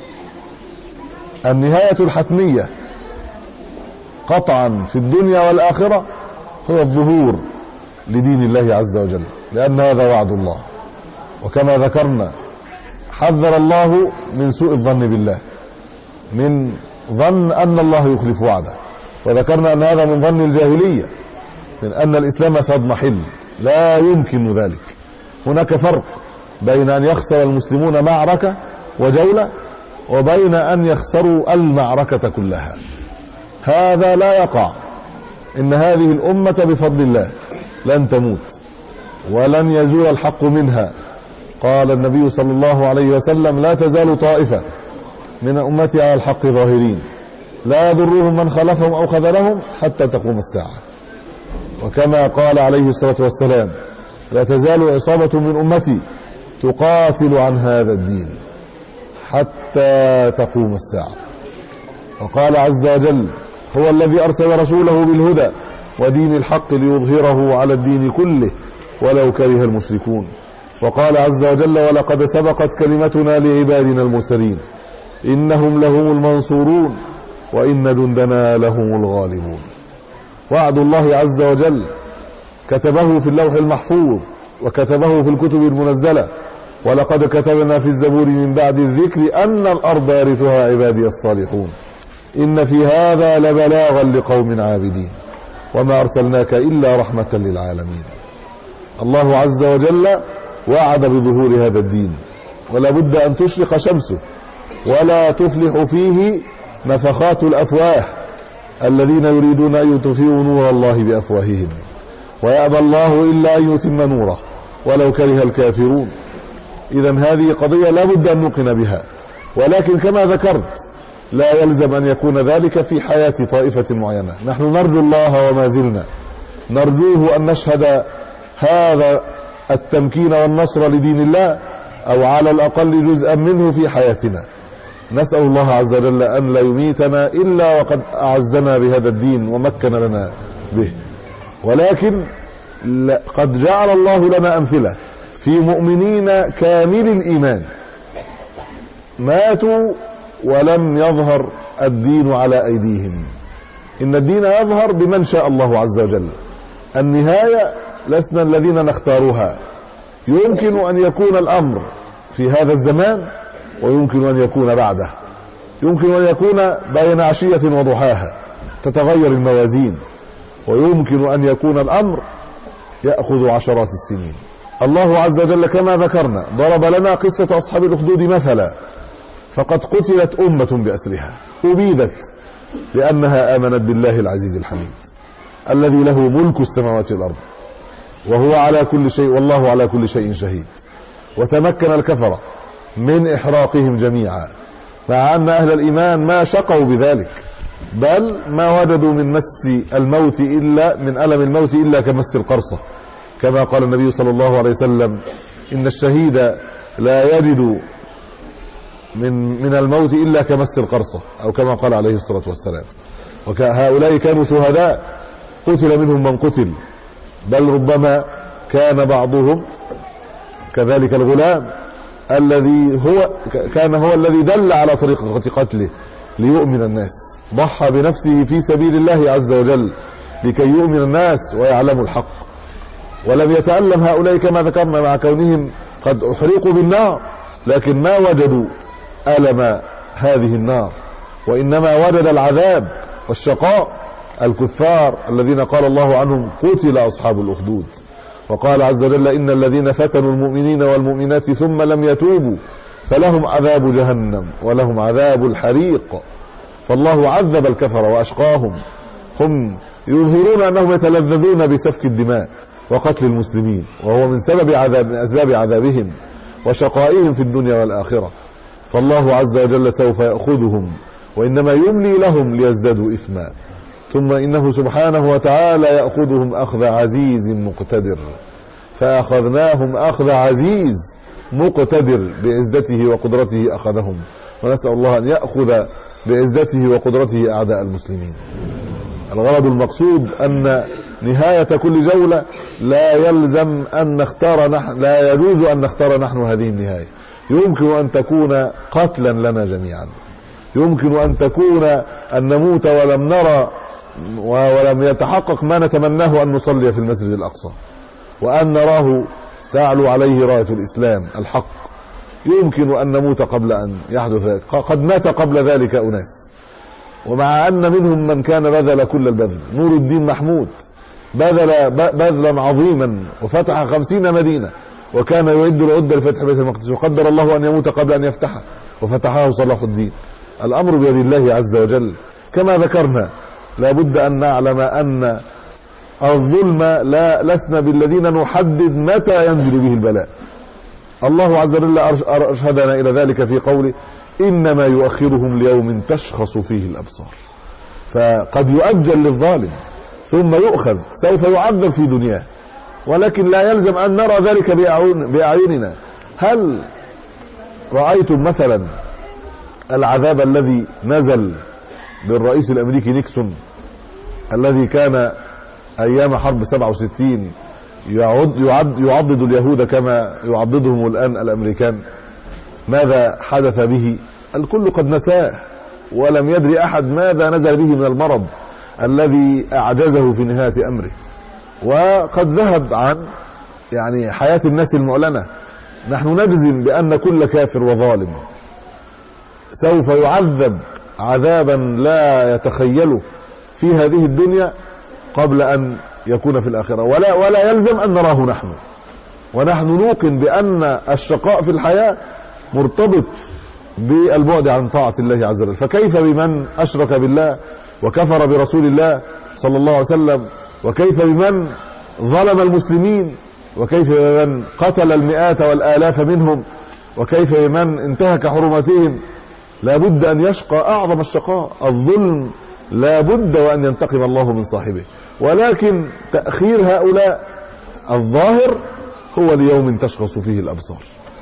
النهاية الحتمية قطعا في الدنيا والآخرة هو الظهور لدين الله عز وجل، لأن هذا وعد الله. وكما ذكرنا حذر الله من سوء الظن بالله، من ظن أن الله يخلف وعده، وذكرنا أن هذا من ظن الجاهلية، من أن الإسلام سيضمحل. لا يمكن ذلك. هناك فرق بين أن يخسر المسلمون معركة وجولة وبين أن يخسروا المعركة كلها. هذا لا يقع. إن هذه الأمة بفضل الله لن تموت ولن يزول الحق منها. قال النبي صلى الله عليه وسلم: لا تزال طائفة من أمتي على الحق ظاهرين لا يضرهم من خلفهم أو خذلهم حتى تقوم الساعة. وكما قال عليه الصلاة والسلام: لا تزال عصابة من أمتي تقاتل عن هذا الدين حتى تقوم الساعة. وقال عز وجل: هو الذي أرسل رسوله بالهدى ودين الحق ليظهره على الدين كله ولو كره المشركون. وقال عز وجل: ولقد سبقت كلمتنا لعبادنا المرسلين إنهم لهم المنصورون وإن جندنا لهم الغالبون. وعد الله عز وجل كتبه في اللوح المحفوظ وكتبه في الكتب المنزلة. ولقد كتبنا في الزبور من بعد الذكر أن الأرض يرثها عبادي الصالحون إن في هذا لبلاغا لقوم عابدين وما أرسلناك إلا رحمة للعالمين. الله عز وجل وعد بظهور هذا الدين، ولا بد أن تشرق شمسه ولا تفلح فيه نفخات الأفواه الذين يريدون أن يطفئوا نور الله بأفواههم ويأبى الله إلا أن يتم نوره ولو كره الكافرون. إذن هذه قضية لا بد أن نوقن بها، ولكن كما ذكرت لا يلزم أن يكون ذلك في حياة طائفة معينة. نحن نرجو الله وما زلنا نرجوه أن نشهد هذا التمكين والنصر لدين الله أو على الأقل جزءا منه في حياتنا. نسأل الله عز وجل أن لا يميتنا إلا وقد أعزنا بهذا الدين ومكن لنا به. ولكن قد جعل الله لنا أمثلة في مؤمنين كامل الإيمان ماتوا ولم يظهر الدين على أيديهم. إن الدين يظهر بمن شاء الله عز وجل. النهاية لسنا الذين نختارها. يمكن أن يكون الأمر في هذا الزمان ويمكن أن يكون بعده، يمكن أن يكون بين عشية وضحاها تتغير الموازين، ويمكن أن يكون الأمر يأخذ عشرات السنين. الله عز وجل كما ذكرنا ضرب لنا قصة أصحاب الأخدود مثلا، فقد قتلت أمة بأسرها أبيدت لأنها آمنت بالله العزيز الحميد. الذي له ملك السماوات والأرض وهو على كل شيء والله على كل شيء شهيد. وتمكن الكفرة من إحراقهم جميعا، مع أن أهل الإيمان ما شقوا بذلك، بل ما وجدوا من مس الموت إلا من ألم الموت إلا كمس القرصة، كما قال النبي صلى الله عليه وسلم إن الشهيد لا يجد من من الموت إلا كمس القرصة، أو كما قال عليه الصلاة والسلام. وهؤلاء كانوا شهداء قتل منهم من قتل، بل ربما كان بعضهم كذلك الغلام الذي هو كان هو الذي دل على طريقة قتله ليؤمن الناس، ضحى بنفسه في سبيل الله عز وجل لكي يؤمن الناس ويعلموا الحق. ولم يتألم هؤلاء كما ذكرنا مع كونهم قد أحرقوا بالنار، لكن ما وجدوا ألم هذه النار، وإنما وجد العذاب والشقاء الكفار الذين قال الله عنهم قتل أصحاب الأخدود. وقال عز وجل إن الذين فتنوا المؤمنين والمؤمنات ثم لم يتوبوا فلهم عذاب جهنم ولهم عذاب الحريق. فالله عذب الكفر وأشقاهم، هم يظهرون أنهم يتلذذون بسفك الدماء وقتل المسلمين، وهو من سبب عذاب من أسباب عذابهم وشقائهم في الدنيا والآخرة. فالله عز وجل سوف يأخذهم، وإنما يملي لهم ليزدادوا إثما، ثم إنه سبحانه وتعالى يأخذهم أخذ عزيز مقتدر، فأخذناهم أخذ عزيز مقتدر بعزته وقدرته أخذهم، ونسأل الله أن يأخذ بعزته وقدرته أعداء المسلمين. الغرض المقصود أن نهاية كل جولة لا يلزم أن نختار نحن لا يجوز أن نختار نحن هذه النهاية، يمكن أن تكون قتلا لنا جميعا، يمكن أن تكون أن نموت ولم نرى ولم يتحقق ما نتمناه أن نصلي في المسجد الأقصى، وأن نراه تعلو عليه راية الإسلام الحق. يمكن أن نموت قبل أن يحدث ذلك، قد مات قبل ذلك أناس، ومع أن منهم من كان بذل كل البذل. نور الدين محمود بذل بذلا عظيما وفتح خمسين مدينة، وكان يعد العدة لفتح بيت المقدس، وقدر الله أن يموت قبل أن يفتحه وفتحه صلاح الدين. الأمر بيد الله عز وجل. كما ذكرنا لابد أن نعلم أن الظلم لا لسنا بالذين نحدد متى ينزل به البلاء. الله عز وجل أرشدنا إلى ذلك في قوله إنما يؤخرهم ليوم تشخص فيه الأبصار. فقد يؤجل للظالم ثم يؤخذ، سوف يعذب في دنياه، ولكن لا يلزم أن نرى ذلك بأعيننا. هل رأيتم مثلا العذاب الذي نزل بالرئيس الأمريكي نيكسون الذي كان أيام حرب سبعة وستين يعد يعد يعضد اليهود كما يعضدهم الآن الأمريكان؟ ماذا حدث به؟ الكل قد نساه، ولم يدري أحد ماذا نزل به من المرض الذي أعجزه في نهاية أمره، وقد ذهب عن يعني حياة الناس المعلنة. نحن نجزم بأن كل كافر وظالم سوف يعذب عذابا لا يتخيله في هذه الدنيا قبل أن يكون في الآخرة، ولا ولا يلزم أن نراه نحن. ونحن نوقن بأن الشقاء في الحياة مرتبط بالبعد عن طاعة الله عز وجل. فكيف بمن أشرك بالله وكفر برسول الله صلى الله عليه وسلم، وكيف بمن ظلم المسلمين، وكيف بمن قتل المئات والآلاف منهم، وكيف بمن انتهك حرمتهم؟ لا بد أن يشقى أعظم الشقاء. الظلم لا بد وأن ينتقم الله من صاحبه، ولكن تأخير هؤلاء الظاهر هو ليوم تشخص فيه الأبصار،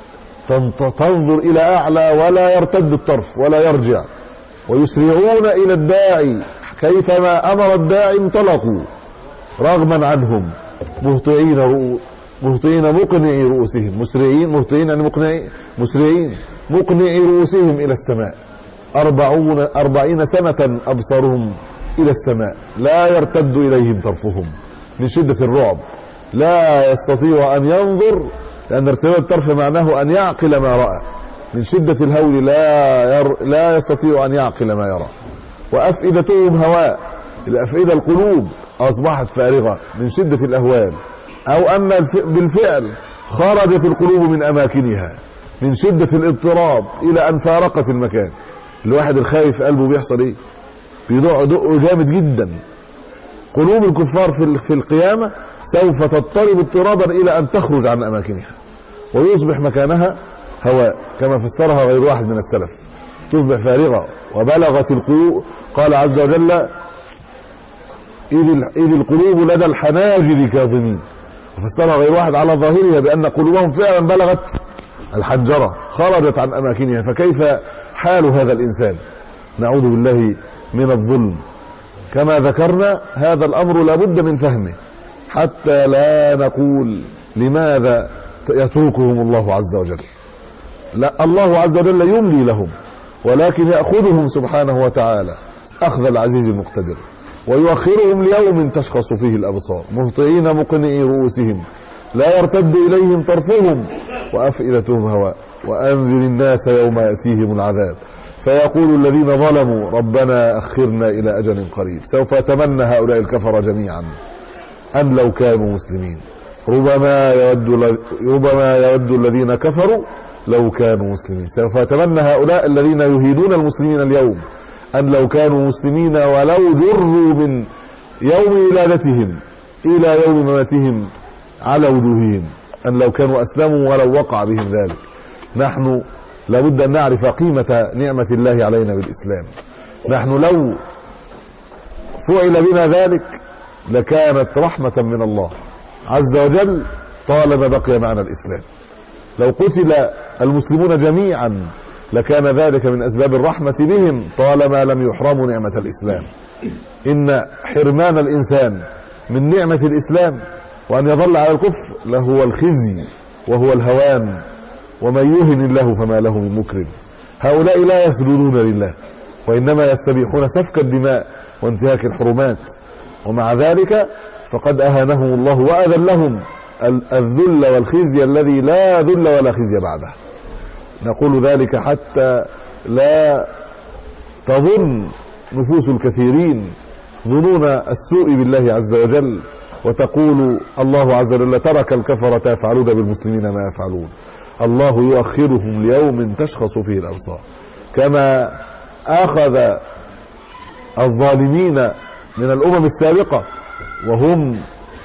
تنظر إلى أعلى ولا يرتد الطرف ولا يرجع، ويسرعون إلى الداعي كيفما أمر الداعي انطلقوا رغما عنهم مهطعين مهطعين مقنعي رؤوسهم، مسرعين مهطعين يعني مقنعي مسرعين مقنعي رؤوسهم إلى السماء، أربعون أربعين سنة أبصارهم إلى السماء، لا يرتد إليهم طرفهم من شدة الرعب، لا يستطيع أن ينظر، لأن ارتداد الطرف معناه أن يعقل ما رأى، من شدة الهول لا ير... لا يستطيع أن يعقل ما يرى. وأفئدتهم هواء، الأفئدة القلوب أصبحت فارغة من شدة الأهوال، أو أن الف... بالفعل خرجت القلوب من أماكنها من شدة الاضطراب إلى أن فارقت المكان. الواحد الخايف قلبه بيحصل إيه؟ بيدق دق جامد جدا، قلوب الكفار في القيامة سوف تضطرب اضطرابا إلى أن تخرج عن أماكنها ويصبح مكانها هواء، كما فسرها غير واحد من السلف، تصبح فارغة وبلغت القلوب. قال عز وجل: إذ القلوب لدى الحناجر كاظمين. وفسرها غير واحد على ظاهرها بأن قلوبهم فعلا بلغت الحنجرة، خرجت عن أماكنها. فكيف حال هذا الإنسان؟ نعوذ بالله من الظلم. كما ذكرنا هذا الأمر لابد من فهمه حتى لا نقول لماذا يتركهم الله عز وجل. لا، الله عز وجل يملي لهم، ولكن يأخذهم سبحانه وتعالى أخذ العزيز المقتدر، ويؤخرهم ليوم تشخص فيه الأبصار مهطعين مقنعي رؤوسهم لا يرتد إليهم طرفهم وأفئدتهم هواء. وأنذر الناس يوم يأتيهم العذاب فيقول الذين ظلموا ربنا أخرنا إلى أجل قريب. سوف يتمنى هؤلاء الكفر جميعا أن لو كانوا مسلمين. ربما يود ربما يود الذين كفروا لو كانوا مسلمين. سوف يتمنى هؤلاء الذين يهينون المسلمين اليوم أن لو كانوا مسلمين ولو جروا من يوم ولادتهم إلى يوم مماتهم على وجوههم، أن لو كانوا أسلموا ولو وقع بهم ذلك. نحن لابد أن نعرف قيمة نعمة الله علينا بالإسلام. نحن لو فعل بنا ذلك لكانت رحمة من الله عز وجل طالما بقي معنا الإسلام. لو قتل المسلمون جميعا لكان ذلك من أسباب الرحمة بهم طالما لم يحرموا نعمة الإسلام. إن حرمان الإنسان من نعمة الإسلام وأن يظل على الكفر لهو الخزي وهو الهوان، ومن يهن الله فما له من مكرم. هؤلاء لا يسجدون لله وإنما يستبيحون سفك الدماء وانتهاك الحرمات، ومع ذلك فقد أهانهم الله وأذلهم الذل والخزي الذي لا ذل ولا خزي بعده. نقول ذلك حتى لا تظن نفوس الكثيرين ظنون السوء بالله عز وجل وتقول الله عز وجل ترك الكفرة يفعلون بالمسلمين ما يفعلون. الله يؤخرهم ليوم تشخص فيه الأبصار، كما أخذ الظالمين من الأمم السابقة وهم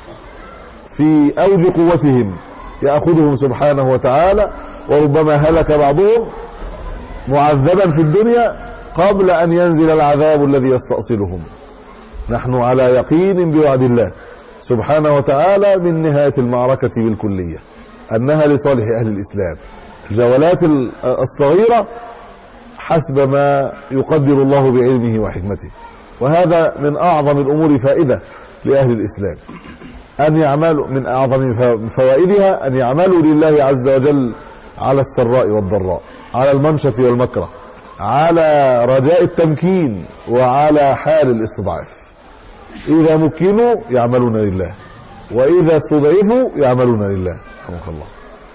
في أوج قوتهم يأخذهم سبحانه وتعالى، وربما هلك بعضهم معذبا في الدنيا قبل أن ينزل العذاب الذي يستأصلهم. نحن على يقين بوعد الله سبحانه وتعالى من نهاية المعركة بالكلية أنها لصالح أهل الإسلام. الجولات الصغيرة حسب ما يقدر الله بعلمه وحكمته، وهذا من أعظم الأمور فائدة لأهل الإسلام، أن يعملوا من أعظم فوائدها أن يعملوا لله عز وجل على السراء والضراء، على المنشط والمكره، على رجاء التمكين وعلى حال الاستضعاف. إذا مكنوا يعملون لله، وإذا استضعفوا يعملون لله. رحمك الله.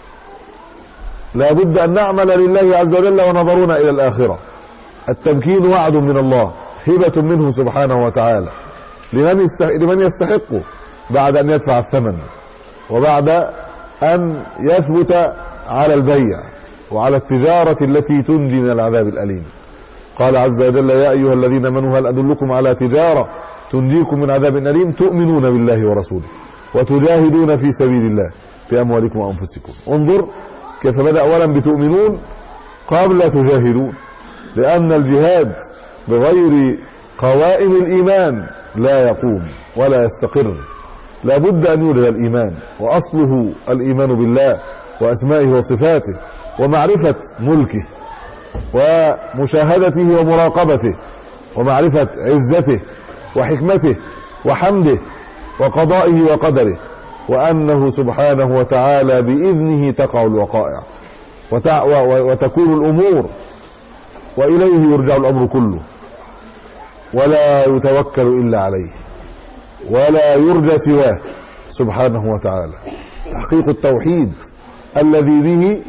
لا بد أن نعمل لله عز وجل ونظرنا إلى الآخرة. التمكين وعد من الله، هبة منه سبحانه وتعالى لمن لمن يستحقه بعد أن يدفع الثمن وبعد أن يثبت على البيع وعلى التجارة التي تنجي من العذاب الأليم. قال عز وجل يا أيها الذين آمنوا هل أدلكم على تجارة تنجيكم من عذاب أليم تؤمنون بالله ورسوله وتجاهدون في سبيل الله بأموالكم وأنفسكم. انظر كيف بدأ أولا بتؤمنون قبل تجاهدون، لأن الجهاد بغير قوائم الإيمان لا يقوم ولا يستقر. لا بد أن يوجد الإيمان، وأصله الإيمان بالله وأسمائه وصفاته ومعرفة ملكه ومشاهدته ومراقبته ومعرفة عزته وحكمته وحمده وقضائه وقدره، وأنه سبحانه وتعالى بإذنه تقع الوقائع وتكون الأمور، وإليه يرجع الأمر كله، ولا يتوكل إلا عليه ولا يرجى سواه سبحانه وتعالى. تحقيق التوحيد الذي به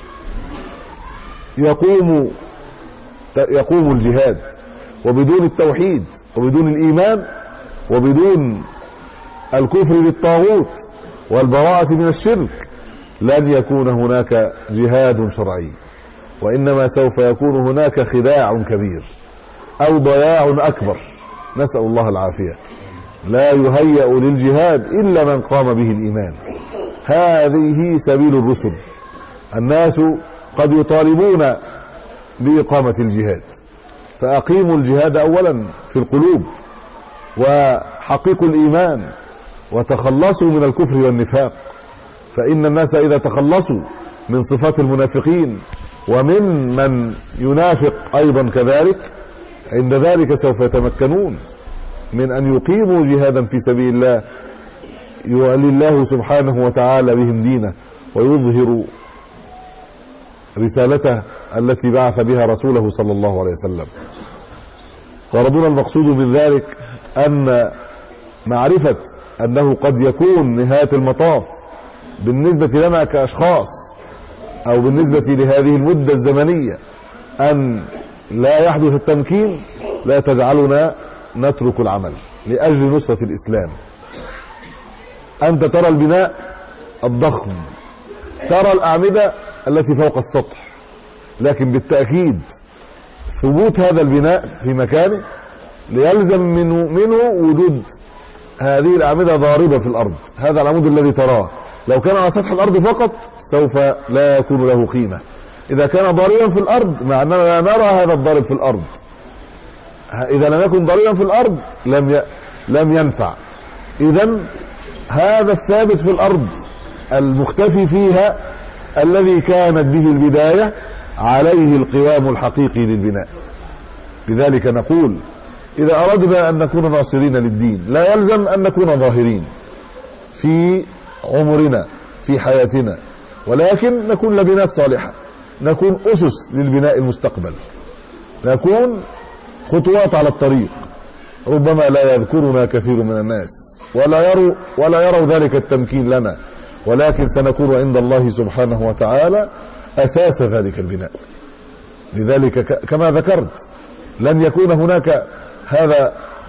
يقوم يقوم الجهاد، وبدون التوحيد وبدون الإيمان وبدون الكفر بالطاغوت والبراءة من الشرك لن يكون هناك جهاد شرعي، وإنما سوف يكون هناك خداع كبير أو ضياع أكبر، نسأل الله العافية. لا يهيأ للجهاد إلا من قام به الإيمان. هذه سبيل الرسل. الناس قد يطالبون بإقامة الجهاد، فأقيموا الجهاد أولا في القلوب وحققوا الإيمان وتخلصوا من الكفر والنفاق، فإن الناس إذا تخلصوا من صفات المنافقين ومن من ينافق أيضا كذلك، عند ذلك سوف يتمكنون من أن يقيموا جهادا في سبيل الله يولي الله سبحانه وتعالى بهم دينه ويظهر رسالته التي بعث بها رسوله صلى الله عليه وسلم. وربنا المقصود من ذلك أن معرفة أنه قد يكون نهاية المطاف بالنسبة لنا كأشخاص أو بالنسبة لهذه المدة الزمنية أن لا يحدث التمكين لا تجعلنا نترك العمل لأجل نصرة الإسلام. أنت ترى البناء الضخم، ترى الأعمدة التي فوق السطح، لكن بالتأكيد ثبوت هذا البناء في مكانه ليلزم منه, منه وجود هذه الأعمدة ضاربة في الأرض. هذا العمود الذي تراه لو كان على سطح الأرض فقط سوف لا يكون له قيمة. إذا كان ضاربا في الأرض، مع أننا لا نرى هذا الضارب في الأرض، إذا لم يكن ضاربا في الأرض لم ي... لم ينفع. إذن هذا الثابت في الأرض المختفي فيها الذي كانت به البداية عليه القوام الحقيقي للبناء. لذلك نقول إذا أردنا أن نكون ناصرين للدين لا يلزم أن نكون ظاهرين في عمرنا في حياتنا، ولكن نكون لبنات صالحة، نكون أسس للبناء المستقبل، نكون خطوات على الطريق. ربما لا يذكرنا كثير من الناس ولا يروا ولا يروا ذلك التمكين لنا، ولكن سنكون عند الله سبحانه وتعالى أساس ذلك البناء. لذلك كما ذكرت لن يكون هناك هذا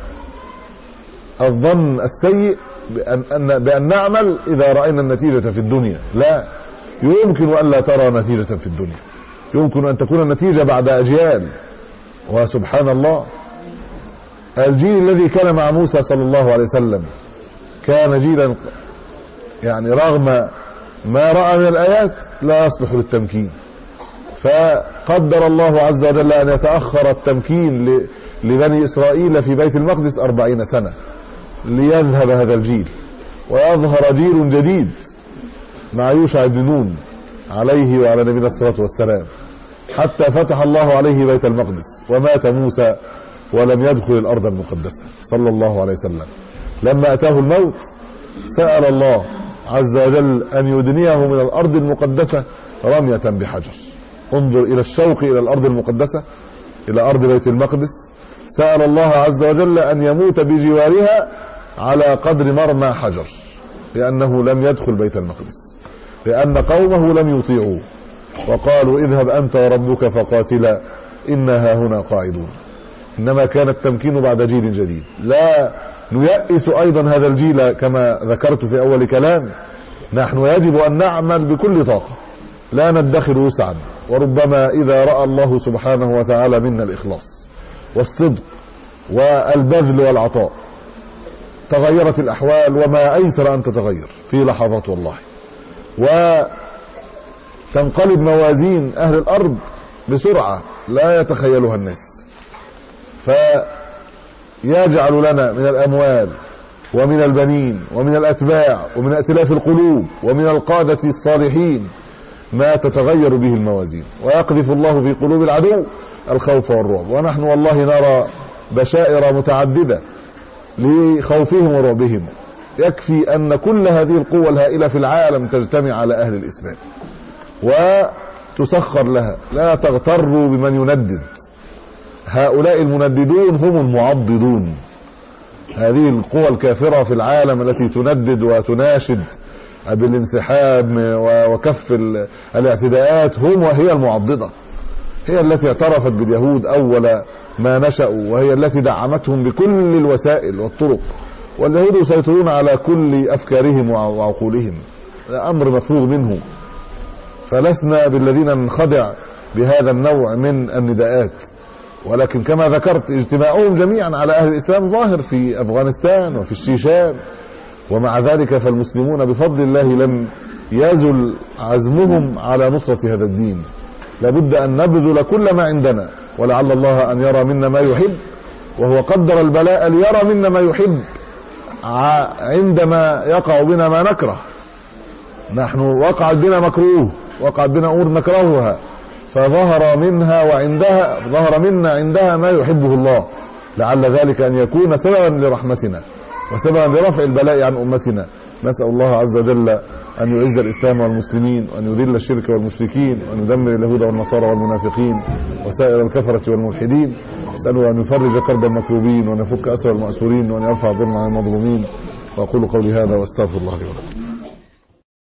الظن السيء بأن, أن بأن نعمل إذا رأينا النتيجة في الدنيا. لا، يمكن أن لا ترى نتيجة في الدنيا، يمكن أن تكون النتيجة بعد أجيال. وسبحان الله الجيل الذي كان مع موسى صلى الله عليه وسلم كان جيلا يعني رغم ما رأى من الآيات لا يصلح للتمكين، فقدر الله عز وجل أن يتأخر التمكين لبني إسرائيل في بيت المقدس أربعين سنة ليذهب هذا الجيل ويظهر جيل جديد مع يوشع بن نون عليه وعلى نبينا الصلاة والسلام، حتى فتح الله عليه بيت المقدس ومات موسى ولم يدخل الأرض المقدسة صلى الله عليه وسلم. لما أتاه الموت سأل الله عز وجل أن يدنيه من الأرض المقدسة رمية بحجر. انظر إلى الشوق إلى الأرض المقدسة، إلى أرض بيت المقدس. سأل الله عز وجل أن يموت بجوارها على قدر مرمى حجر، لأنه لم يدخل بيت المقدس، لأن قومه لم يطيعوه وقالوا اذهب أنت وربك فقاتلا إنها هنا قاعدون. إنما كان التمكين بعد جيل جديد. لا نيأس أيضا هذا الجيل كما ذكرت في أول كلام. نحن يجب أن نعمل بكل طاقة، لا ندخر وسعا. وربما إذا رأى الله سبحانه وتعالى منا الإخلاص والصدق والبذل والعطاء تغيرت الأحوال، وما أيسر أن تتغير في لحظات والله، وتنقلب موازين أهل الأرض بسرعة لا يتخيلها الناس. فيجعل لنا من الأموال ومن البنين ومن الأتباع ومن ائتلاف القلوب ومن القادة الصالحين ما تتغير به الموازين، ويقذف الله في قلوب العدو الخوف والرعب. ونحن والله نرى بشائر متعددة لخوفهم ورعبهم. يكفي أن كل هذه القوة الهائلة في العالم تجتمع على أهل الإسلام وتسخر لها. لا تغتروا بمن يندد، هؤلاء المنددون هم المعضدون. هذه القوى الكافرة في العالم التي تندد وتناشد بالانسحاب وكف الاعتداءات هم وهي المعضدة، هي التي اعترفت باليهود أول ما نشأوا، وهي التي دعمتهم بكل الوسائل والطرق. واليهود يسيطرون على كل أفكارهم وعقولهم، أمر مفروغ منه. فلسنا بالذين ننخدع بهذا النوع من النداءات، ولكن كما ذكرت اجتماعهم جميعا على أهل الإسلام ظاهر في أفغانستان وفي الشيشان، ومع ذلك فالمسلمون بفضل الله لم يزل عزمهم على نصرة هذا الدين. لابد أن نبذل كل ما عندنا، ولعل الله أن يرى منا ما يحب، وهو قدر البلاء ليرى منا ما يحب عندما يقع بنا ما نكره. نحن وقعت بنا مكروه، وقعت بنا أمور نكرهها، فظهر منها وعندها ظهر منا عندها ما يحبه الله، لعل ذلك أن يكون سببا لرحمتنا وسببا لرفع البلاء عن أمتنا. نسأل الله عز وجل أن يعز الإسلام والمسلمين، وأن يذل الشرك والمشركين، وأن يدمر اليهود والنصارى والمنافقين وسائر الكفرة والملحدين. نسأله أن يفرج كرب المكروبين، وأن يفك أسر المأسورين، وأن يرفع ظلم عن المظلومين. وأقول قولي هذا وأستغفر الله لي ولكم.